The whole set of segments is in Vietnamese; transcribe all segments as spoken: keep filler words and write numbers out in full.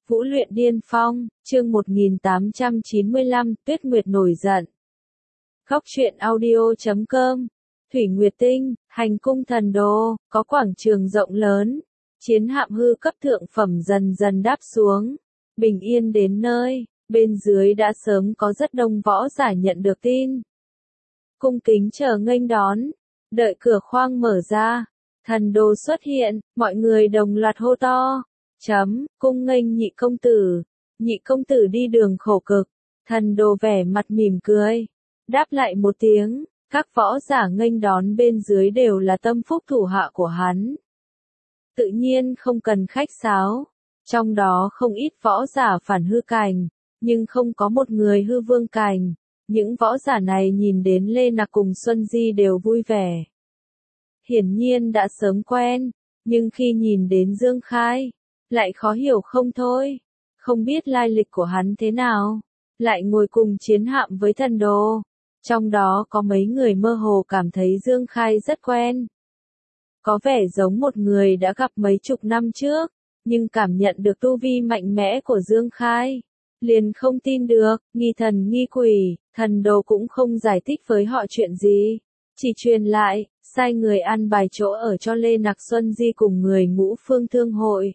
Vũ luyện điên phong, chương một nghìn tám trăm chín mươi lăm, Tuyết Nguyệt nổi giận. Góc truyện audio chấm com. Thủy Nguyệt Tinh, hành cung thần đô, có quảng trường rộng lớn. Chiến hạm hư cấp thượng phẩm dần dần đáp xuống. Bình yên đến nơi, bên dưới đã sớm có rất đông võ giả nhận được tin. Cung kính chờ nghênh đón, đợi cửa khoang mở ra. Thần đô xuất hiện, mọi người đồng loạt hô to. Chấm, cung nghênh nhị công tử. Nhị công tử đi đường khổ cực. Thần đô vẻ mặt mỉm cười. Đáp lại một tiếng, các võ giả nghênh đón bên dưới đều là tâm phúc thủ hạ của hắn. Tự nhiên không cần khách sáo. Trong đó không ít võ giả phản hư cảnh, nhưng không có một người hư vương cảnh. Những võ giả này nhìn đến Lê Nặc cùng Xuân Di đều vui vẻ. Hiển nhiên đã sớm quen, nhưng khi nhìn đến Dương Khai, lại khó hiểu không thôi. Không biết lai lịch của hắn thế nào, lại ngồi cùng chiến hạm với thần đô. Trong đó có mấy người mơ hồ cảm thấy Dương Khai rất quen. Có vẻ giống một người đã gặp mấy chục năm trước, nhưng cảm nhận được tu vi mạnh mẽ của Dương Khai. Liền không tin được, nghi thần nghi quỷ, thần đô cũng không giải thích với họ chuyện gì. Chỉ truyền lại, sai người an bài chỗ ở cho Lê Nặc Xuân Di cùng người Ngũ Phương Thương hội.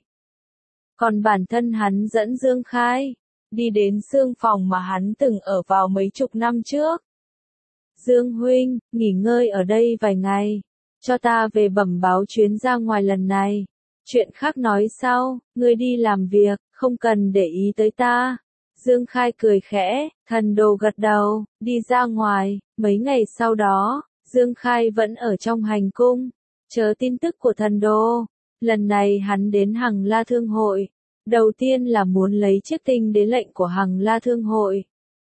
Còn bản thân hắn dẫn Dương Khai, đi đến xương phòng mà hắn từng ở vào mấy chục năm trước. Dương huynh, nghỉ ngơi ở đây vài ngày, cho ta về bẩm báo chuyến ra ngoài lần này. Chuyện khác nói sau, ngươi đi làm việc, không cần để ý tới ta. Dương Khai cười khẽ, thần đồ gật đầu, đi ra ngoài. Mấy ngày sau đó, Dương Khai vẫn ở trong hành cung, chờ tin tức của thần đô. Lần này hắn đến Hằng La Thương hội, đầu tiên là muốn lấy chiếc tinh đế lệnh của Hằng La Thương hội.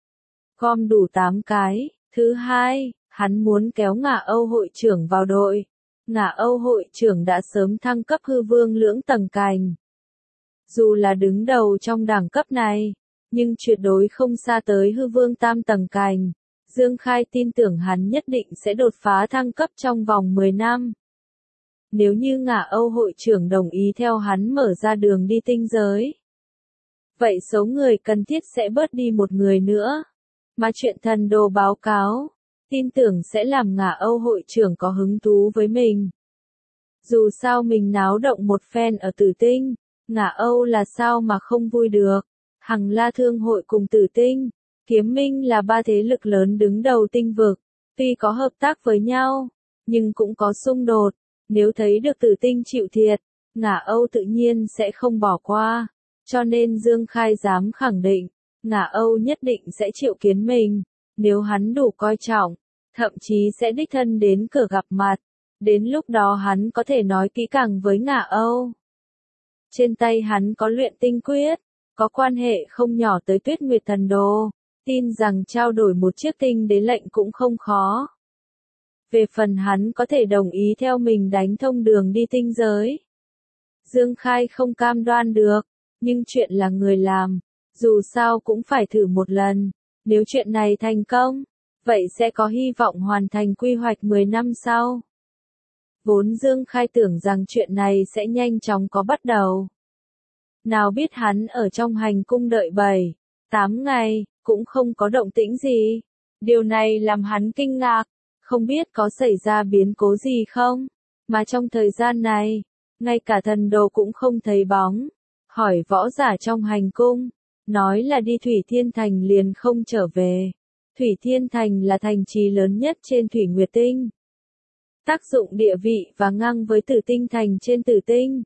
Gom đủ tám cái. Thứ hai, hắn muốn kéo Ngả Âu hội trưởng vào đội. Ngả Âu hội trưởng đã sớm thăng cấp hư vương lưỡng tầng cành. Dù là đứng đầu trong đẳng cấp này, nhưng tuyệt đối không xa tới hư vương tam tầng cành. Dương Khai tin tưởng hắn nhất định sẽ đột phá thăng cấp trong vòng mười năm. Nếu như Ngả Âu hội trưởng đồng ý theo hắn mở ra đường đi tinh giới, vậy số người cần thiết sẽ bớt đi một người nữa. Mà chuyện thần đồ báo cáo, tin tưởng sẽ làm Ngả Âu hội trưởng có hứng thú với mình. Dù sao mình náo động một phen ở Tử Tinh, Ngả Âu là sao mà không vui được. Hằng La Thương hội cùng Tử Tinh, Kiếm Minh là ba thế lực lớn đứng đầu tinh vực, tuy có hợp tác với nhau, nhưng cũng có xung đột. Nếu thấy được Tử Tinh chịu thiệt, Ngả Âu tự nhiên sẽ không bỏ qua. Cho nên Dương Khai dám khẳng định, Ngả Âu nhất định sẽ chịu kiến mình. Nếu hắn đủ coi trọng, thậm chí sẽ đích thân đến cửa gặp mặt. Đến lúc đó hắn có thể nói kỹ càng với Ngả Âu. Trên tay hắn có luyện tinh quyết, có quan hệ không nhỏ tới Tuyết Nguyệt thần đô. Tin rằng trao đổi một chiếc tinh đế lệnh cũng không khó. Về phần hắn có thể đồng ý theo mình đánh thông đường đi tinh giới. Dương Khai không cam đoan được, nhưng chuyện là người làm, dù sao cũng phải thử một lần. Nếu chuyện này thành công, vậy sẽ có hy vọng hoàn thành quy hoạch mười năm sau. Vốn Dương Khai tưởng rằng chuyện này sẽ nhanh chóng có bắt đầu. Nào biết hắn ở trong hành cung đợi bảy, tám ngày, cũng không có động tĩnh gì. Điều này làm hắn kinh ngạc, không biết có xảy ra biến cố gì không. Mà trong thời gian này, ngay cả thần đồ cũng không thấy bóng. Hỏi võ giả trong hành cung, nói là đi Thủy Thiên Thành liền không trở về. Thủy Thiên Thành là thành trì lớn nhất trên Thủy Nguyệt Tinh. Tác dụng địa vị và ngang với Tử Tinh Thành trên Tử Tinh.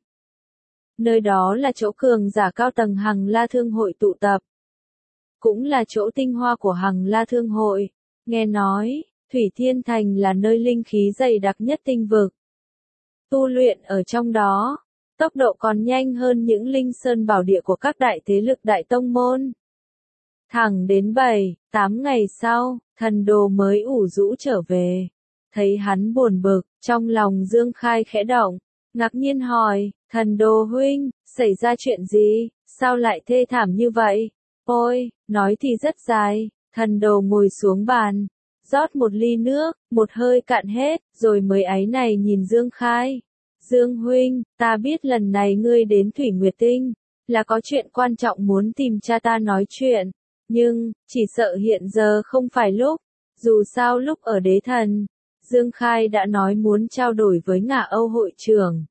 Nơi đó là chỗ cường giả cao tầng Hằng La Thương hội tụ tập. Cũng là chỗ tinh hoa của Hằng La Thương hội. Nghe nói, Thủy Thiên Thành là nơi linh khí dày đặc nhất tinh vực. Tu luyện ở trong đó, tốc độ còn nhanh hơn những linh sơn bảo địa của các đại thế lực đại tông môn. Thẳng đến bảy, tám ngày sau, thần đồ mới ủ rũ trở về. Thấy hắn buồn bực, trong lòng Dương Khai khẽ động, ngạc nhiên hỏi, thần đồ huynh, xảy ra chuyện gì, sao lại thê thảm như vậy? Ôi, nói thì rất dài. Thần đồ ngồi xuống bàn, rót một ly nước, một hơi cạn hết, rồi mới áy này nhìn Dương Khai. Dương huynh, ta biết lần này ngươi đến Thủy Nguyệt Tinh, là có chuyện quan trọng muốn tìm cha ta nói chuyện, nhưng, chỉ sợ hiện giờ không phải lúc, dù sao lúc ở Đế Thần, Dương Khai đã nói muốn trao đổi với Ngạ Âu hội trưởng.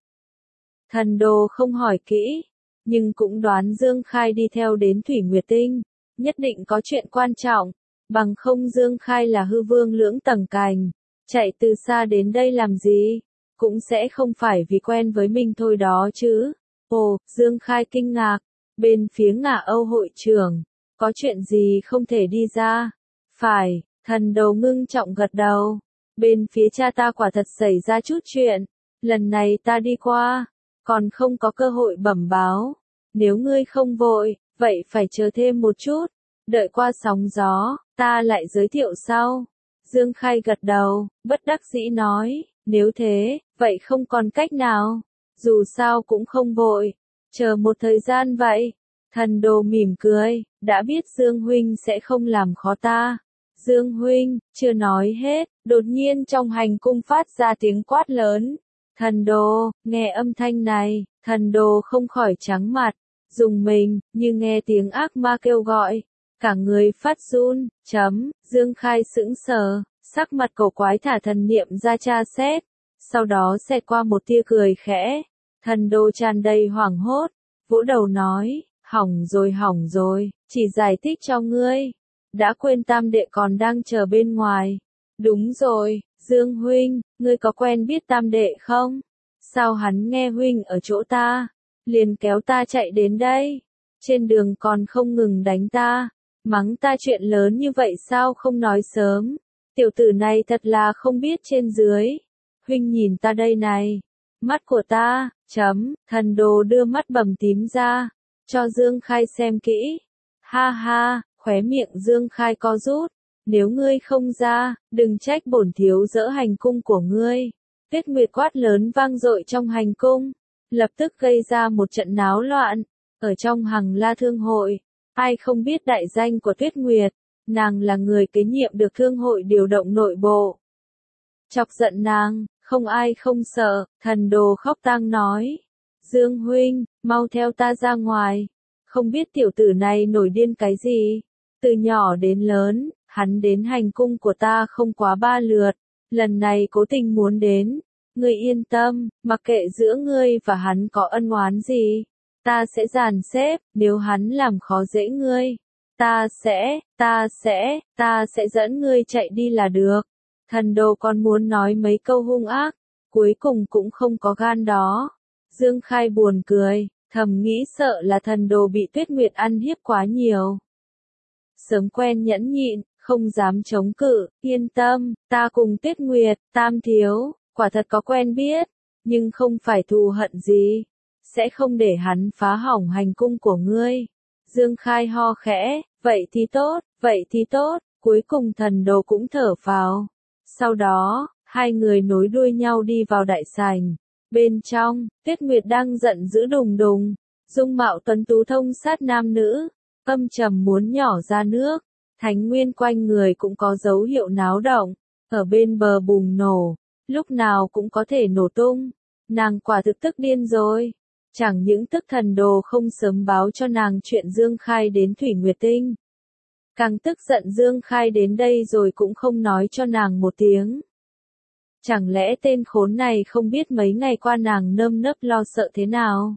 Thần đồ không hỏi kỹ, nhưng cũng đoán Dương Khai đi theo đến Thủy Nguyệt Tinh, nhất định có chuyện quan trọng, bằng không Dương Khai là hư vương lưỡng tầng cành, chạy từ xa đến đây làm gì, cũng sẽ không phải vì quen với mình thôi đó chứ. Ồ, Dương Khai kinh ngạc, bên phía Ngạ Âu hội trưởng, có chuyện gì không thể đi ra? Phải, thần đồ ngưng trọng gật đầu, bên phía cha ta quả thật xảy ra chút chuyện, lần này ta đi qua, còn không có cơ hội bẩm báo, nếu ngươi không vội, vậy phải chờ thêm một chút, đợi qua sóng gió, ta lại giới thiệu sau. Dương Khai gật đầu, bất đắc dĩ nói, nếu thế, vậy không còn cách nào, dù sao cũng không vội, chờ một thời gian vậy. Thần đồ mỉm cười, đã biết Dương Huynh sẽ không làm khó ta. Dương Huynh, chưa nói hết, đột nhiên trong hành cung phát ra tiếng quát lớn. Thần đồ, nghe âm thanh này, thần đồ không khỏi trắng mặt, dùng mình, như nghe tiếng ác ma kêu gọi. Cả người phát run, chấm, Dương Khai sững sờ, sắc mặt cổ quái thả thần niệm ra tra xét, sau đó xẹt qua một tia cười khẽ, thần đồ tràn đầy hoảng hốt, vỗ đầu nói, hỏng rồi hỏng rồi, chỉ giải thích cho ngươi, đã quên tam đệ còn đang chờ bên ngoài. Đúng rồi, Dương Huynh, ngươi có quen biết tam đệ không? Sao hắn nghe Huynh ở chỗ ta, liền kéo ta chạy đến đây, trên đường còn không ngừng đánh ta. Mắng ta chuyện lớn như vậy sao không nói sớm, tiểu tử này thật là không biết trên dưới. Huynh nhìn ta đây này, mắt của ta, chấm, thần đồ đưa mắt bầm tím ra, cho Dương Khai xem kỹ. Ha ha, khóe miệng Dương Khai co rút, nếu ngươi không ra, đừng trách bổn thiếu dỡ hành cung của ngươi. Tuyết Nguyệt quát lớn vang dội trong hành cung, lập tức gây ra một trận náo loạn, ở trong Hằng La Thương hội. Ai không biết đại danh của Tuyết Nguyệt, nàng là người kế nhiệm được thương hội điều động nội bộ. Chọc giận nàng, không ai không sợ, thần đồ khóc tang nói. Dương Huynh, mau theo ta ra ngoài, không biết tiểu tử này nổi điên cái gì. Từ nhỏ đến lớn, hắn đến hành cung của ta không quá ba lượt, lần này cố tình muốn đến. Ngươi yên tâm, mặc kệ giữa ngươi và hắn có ân oán gì. Ta sẽ dàn xếp, nếu hắn làm khó dễ ngươi. Ta sẽ, ta sẽ, ta sẽ dẫn ngươi chạy đi là được. Thần đồ còn muốn nói mấy câu hung ác, cuối cùng cũng không có gan đó. Dương Khai buồn cười, thầm nghĩ sợ là thần đồ bị Tuyết Nguyệt ăn hiếp quá nhiều. Sớm quen nhẫn nhịn, không dám chống cự, yên tâm, ta cùng Tuyết Nguyệt, Tam thiếu, quả thật có quen biết, nhưng không phải thù hận gì. Sẽ không để hắn phá hỏng hành cung của ngươi. Dương Khai ho khẽ, vậy thì tốt, vậy thì tốt, cuối cùng thần đồ cũng thở phào. Sau đó, hai người nối đuôi nhau đi vào đại sảnh. Bên trong, Tuyết Nguyệt đang giận dữ đùng đùng, dung mạo tuấn tú thông sát nam nữ, âm trầm muốn nhỏ ra nước, thánh nguyên quanh người cũng có dấu hiệu náo động, ở bên bờ bùng nổ, lúc nào cũng có thể nổ tung. Nàng quả thực tức điên rồi. Chẳng những tức thần đồ không sớm báo cho nàng chuyện Dương Khai đến Thủy Nguyệt Tinh. Càng tức giận Dương Khai đến đây rồi cũng không nói cho nàng một tiếng. Chẳng lẽ tên khốn này không biết mấy ngày qua nàng nơm nớp lo sợ thế nào?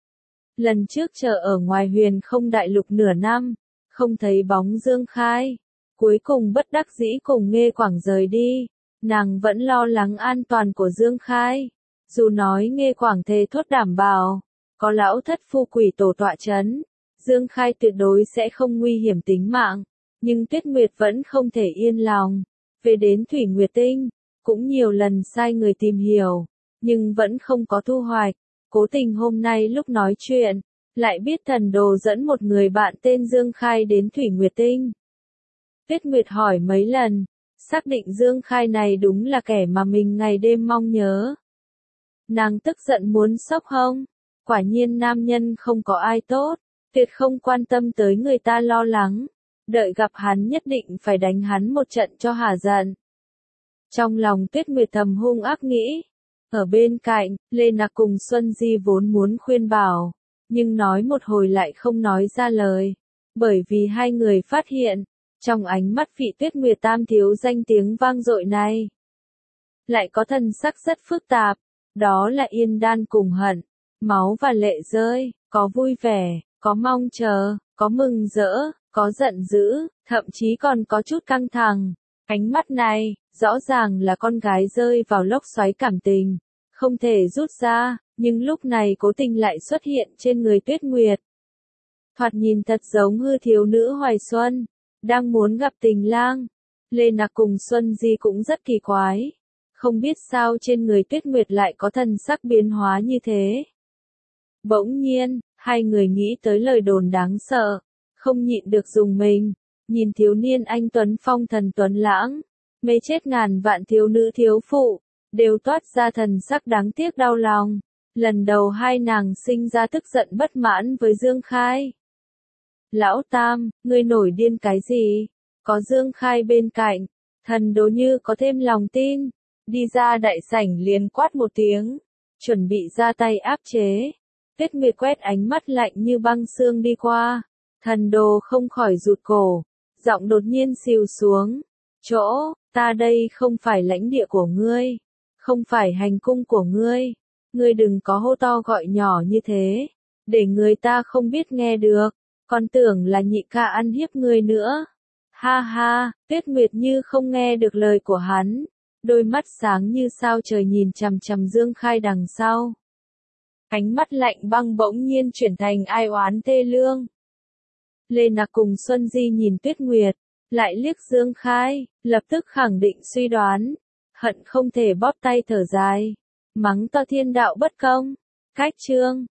Lần trước chờ ở ngoài huyền không đại lục nửa năm, không thấy bóng Dương Khai. Cuối cùng bất đắc dĩ cùng Nghê Quảng rời đi, nàng vẫn lo lắng an toàn của Dương Khai. Dù nói Nghê Quảng thề thốt đảm bảo, có lão thất phu quỷ tổ tọa chấn, Dương Khai tuyệt đối sẽ không nguy hiểm tính mạng, nhưng Tuyết Nguyệt vẫn không thể yên lòng. Về đến Thủy Nguyệt Tinh, cũng nhiều lần sai người tìm hiểu, nhưng vẫn không có thu hoạch. Cố tình hôm nay lúc nói chuyện, lại biết thần đồ dẫn một người bạn tên Dương Khai đến Thủy Nguyệt Tinh. Tuyết Nguyệt hỏi mấy lần, xác định Dương Khai này đúng là kẻ mà mình ngày đêm mong nhớ. Nàng tức giận muốn sốc hông, quả nhiên nam nhân không có ai tốt, tuyệt không quan tâm tới người ta lo lắng, đợi gặp hắn nhất định phải đánh hắn một trận cho hả giận. Trong lòng Tuyết Nguyệt thầm hung ác nghĩ, ở bên cạnh, Lê Nặc cùng Xuân Di vốn muốn khuyên bảo, nhưng nói một hồi lại không nói ra lời, bởi vì hai người phát hiện, trong ánh mắt vị Tuyết Nguyệt Tam thiếu danh tiếng vang dội này, lại có thần sắc rất phức tạp, đó là yên đan cùng hận, máu và lệ rơi, có vui vẻ, có mong chờ, có mừng rỡ, có giận dữ, thậm chí còn có chút căng thẳng. Ánh mắt này, rõ ràng là con gái rơi vào lốc xoáy cảm tình, không thể rút ra, nhưng lúc này cố tình lại xuất hiện trên người Tuyết Nguyệt. Thoạt nhìn thật giống hư thiếu nữ hoài xuân, đang muốn gặp tình lang. Lê Nặc cùng Xuân Di cũng rất kỳ quái, không biết sao trên người Tuyết Nguyệt lại có thần sắc biến hóa như thế. Bỗng nhiên, hai người nghĩ tới lời đồn đáng sợ, không nhịn được dùng mình, nhìn thiếu niên anh tuấn phong thần tuấn lãng, mê chết ngàn vạn thiếu nữ thiếu phụ, đều toát ra thần sắc đáng tiếc đau lòng. Lần đầu hai nàng sinh ra tức giận bất mãn với Dương Khai. Lão Tam, ngươi nổi điên cái gì? Có Dương Khai bên cạnh, thần Đỗ Như có thêm lòng tin, đi ra đại sảnh liền quát một tiếng, chuẩn bị ra tay áp chế. Tuyết Nguyệt quét ánh mắt lạnh như băng xương đi qua, thần Đồ không khỏi rụt cổ, giọng đột nhiên xìu xuống, chỗ, ta đây không phải lãnh địa của ngươi, không phải hành cung của ngươi, ngươi đừng có hô to gọi nhỏ như thế, để người ta không biết nghe được, còn tưởng là nhị ca ăn hiếp ngươi nữa. Ha ha, Tuyết Nguyệt như không nghe được lời của hắn, đôi mắt sáng như sao trời nhìn chằm chằm Dương Khai đằng sau. Ánh mắt lạnh băng bỗng nhiên chuyển thành ai oán thê lương. Lê Nặc cùng Xuân Di nhìn Tuyết Nguyệt, lại liếc Dương Khai, lập tức khẳng định suy đoán, hận không thể bóp tay thở dài, mắng to thiên đạo bất công. Cách chương